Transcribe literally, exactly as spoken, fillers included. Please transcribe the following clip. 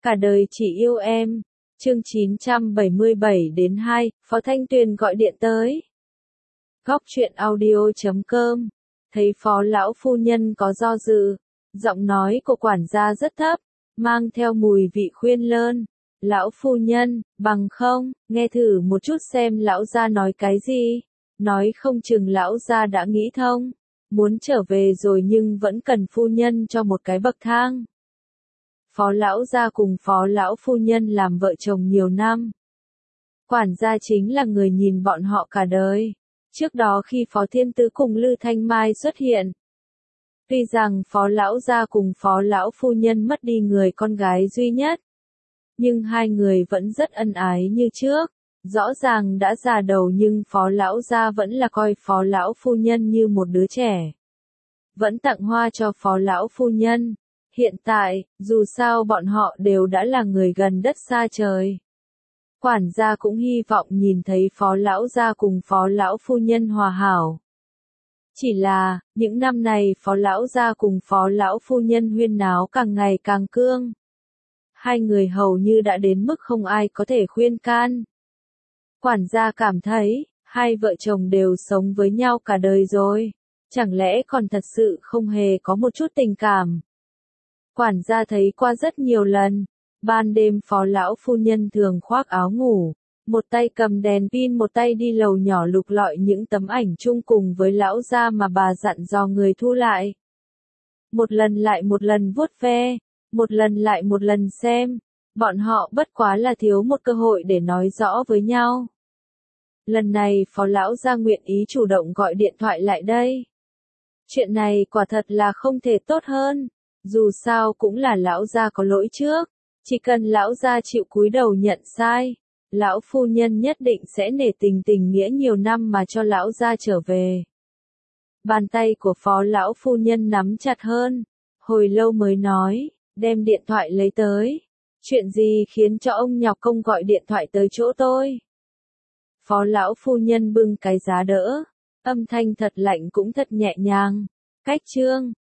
Cả đời chỉ yêu em. Chương chín trăm bảy mươi bảy đến hai, Phó Thanh Tuyền gọi điện tới. Góc truyện audio chấm com. Thấy Phó lão phu nhân có do dự, giọng nói của quản gia rất thấp, mang theo mùi vị khuyên lơn. Lão phu nhân, bằng không, nghe thử một chút xem lão gia nói cái gì. Nói không chừng lão gia đã nghĩ thông, muốn trở về rồi nhưng vẫn cần phu nhân cho một cái bậc thang. Phó lão gia cùng phó lão phu nhân làm vợ chồng nhiều năm. Quản gia chính là người nhìn bọn họ cả đời. Trước đó khi Phó Thiên Tứ cùng Lư Thanh Mai xuất hiện, tuy rằng phó lão gia cùng phó lão phu nhân mất đi người con gái duy nhất, nhưng hai người vẫn rất ân ái như trước. Rõ ràng đã già đầu nhưng phó lão gia vẫn là coi phó lão phu nhân như một đứa trẻ. Vẫn tặng hoa cho phó lão phu nhân. Hiện tại, dù sao bọn họ đều đã là người gần đất xa trời. Quản gia cũng hy vọng nhìn thấy phó lão gia cùng phó lão phu nhân hòa hảo. Chỉ là, những năm này phó lão gia cùng phó lão phu nhân huyên náo càng ngày càng cương. Hai người hầu như đã đến mức không ai có thể khuyên can. Quản gia cảm thấy, hai vợ chồng đều sống với nhau cả đời rồi. Chẳng lẽ còn thật sự không hề có một chút tình cảm. Quản gia thấy qua rất nhiều lần, ban đêm phó lão phu nhân thường khoác áo ngủ, một tay cầm đèn pin một tay đi lầu nhỏ lục lọi những tấm ảnh chung cùng với lão gia mà bà dặn dò người thu lại. Một lần lại một lần vuốt ve, một lần lại một lần xem, bọn họ bất quá là thiếu một cơ hội để nói rõ với nhau. Lần này phó lão gia nguyện ý chủ động gọi điện thoại lại đây. Chuyện này quả thật là không thể tốt hơn. Dù sao cũng là lão gia có lỗi trước, chỉ cần lão gia chịu cúi đầu nhận sai, lão phu nhân nhất định sẽ nể tình tình nghĩa nhiều năm mà cho lão gia trở về. Bàn tay của phó lão phu nhân nắm chặt hơn, hồi lâu mới nói, đem điện thoại lấy tới. Chuyện gì khiến cho ông nhọc công gọi điện thoại tới chỗ tôi? Phó lão phu nhân bưng cái giá đỡ, âm thanh thật lạnh cũng thật nhẹ nhàng. Cách chương